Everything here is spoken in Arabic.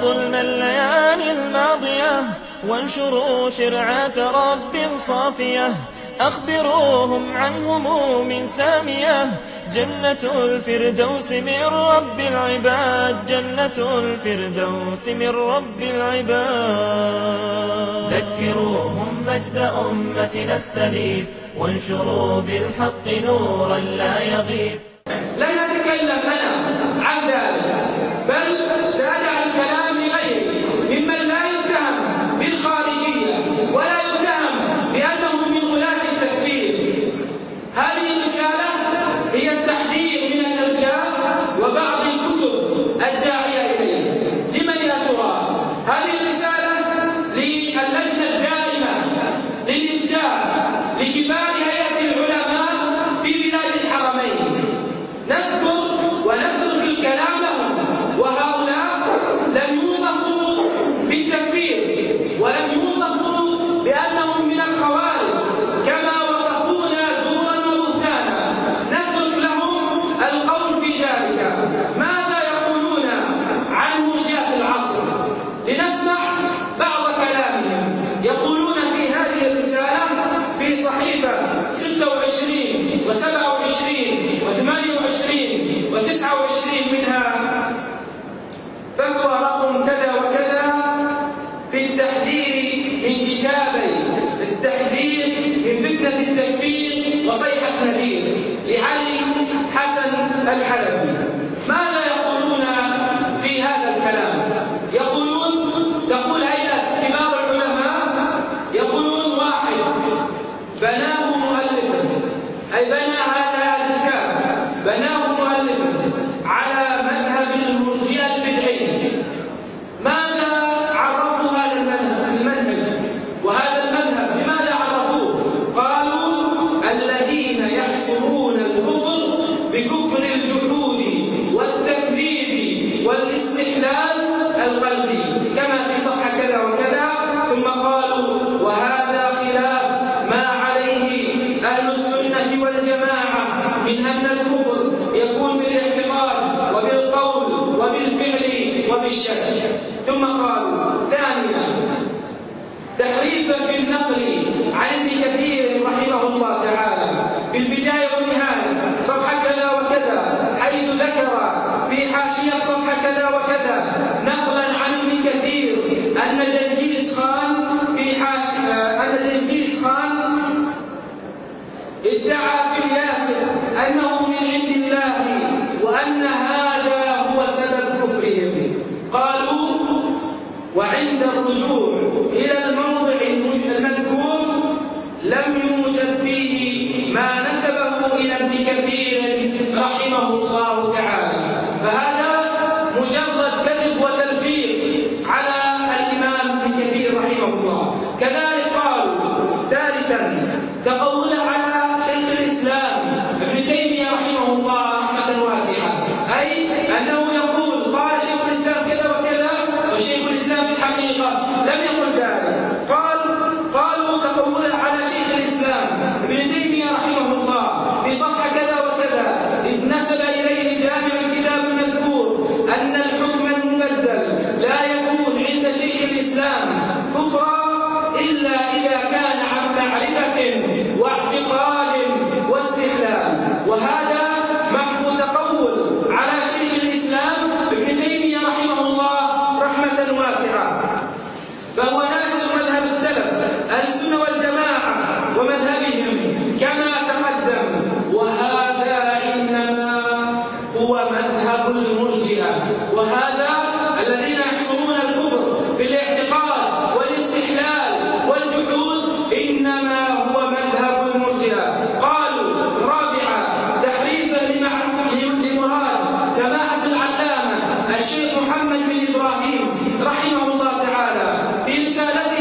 ظلم الليالي الماضية وانشروا شرعة رب صافية. أخبروهم عن هموم سامية، جنة الفردوس من رب العباد، جنة الفردوس من رب العباد. ذكروهم مجد أمتنا السليف، وانشروا بالحق نورا لا يغيب. لا نتكلم أنا عن ذلك، بل سأدع الكلام لغيري ممن لا يتهم بالخارجية ولا يتهم بأنه من ولاة التكفير. هذه الرسالة هي التحذير من الإرجاء وبعض الكتب الداعية إليه. لمن يا ترى؟ هذه الرسالة للجنة الدائمة للإفتاء لكبار هيئة العلماء في بلاد الحرمين. نذكر ونترك الكلام لهم، وهؤلاء لم يوصفوا بالتكفير ولم يوصفوا بأنهم من الخوارج كما وصفونا زورا وبهتانا. نترك لهم القول في ذلك. ماذا يقولون عن مرجئة العصر؟ لنسمع بعض كلامهم. يقولون في هذه الرسالة في صحيفة 26 و27 و28 و29 منها فتوى رقم كذا وكذا في التحذير من كتابي التحذير من فتنة التكفير وصيحة نذير لعلي حسن الحلبي. ماذا يقولون في هذا الكلام؟ تقول هيئة كبار العلماء، يقولون: واحد، بناه مؤلفا، أي بنى هذا الكتاب، بناه مؤلفا على مذهب المرجئة البدعي. ماذا عرفوا هذا المنهج وهذا المذهب؟ لماذا عرفوه؟ قالوا: الذين يحصرون الكفر بكفر الجحود والتكذيب والاستحلال القلبي، كما في صفحة كذا وكذا. ثم قالوا: وهذا خلاف ما عليه أهل السنة والجماعة من أن الكفر يكون بالاعتقاد وبالقول وبالفعل وبالشك. ثم قالوا: ثانيا، تحريفا في النقل عن ابن كثير رحمه الله تعالى في البداية والنهاية صفحة كذا وكذا، حيث ذكر في حاشية صفحة كذا وكذا نقلا عن ابن كثير أن جنكيز خان ادعى في الياسر أنه من عند الله وأن هذا هو سبب كفرهم. قالوا: وعند الرجوع إلى الموضع المذكور لم يوجد فيه ما نسبه إلى ابن كثير رحمه الله تعالى. فهذا مجرد كذب وتلفيق على الإمام ابن كثير رحمه الله. كذلك قالوا: ثالثا، تقوله على شيخ الإسلام ابن تيمية رحمه الله رحمة واسعة، أي أنه يقول قال شيخ الإسلام كذا وكذا، وشيخ الإسلام الحقيقة لم يقل ذلك. قالوا تقوله على شيخ الإسلام ابن تيمية رحمه الله بصفحة كذا وكذا، إذ نسب إليه جامع الكتاب المذكور أن الحكم المبدل لا يكون عند شيخ الإسلام كفرا إلا إذا كان عن معرفة واعتقاد واستحلال. وهذا محو تقول على شيخ الإسلام ابن تيمية رحمه الله رحمة واسعة. فهو ناشر مذهب السلف السنة والجماعة ومذهبهم كما تقدم، وهذا إنما هو مذهب المرجئة، وهذا الذين يحصرون الكفر في الاعتقاد والاستحلال والجحود إنما هو مذهب المرجئة. قالوا: رابعا، تحريفا لمراد سماحة العلامة الشيخ محمد بن إبراهيم رحمه الله تعالى في رسالته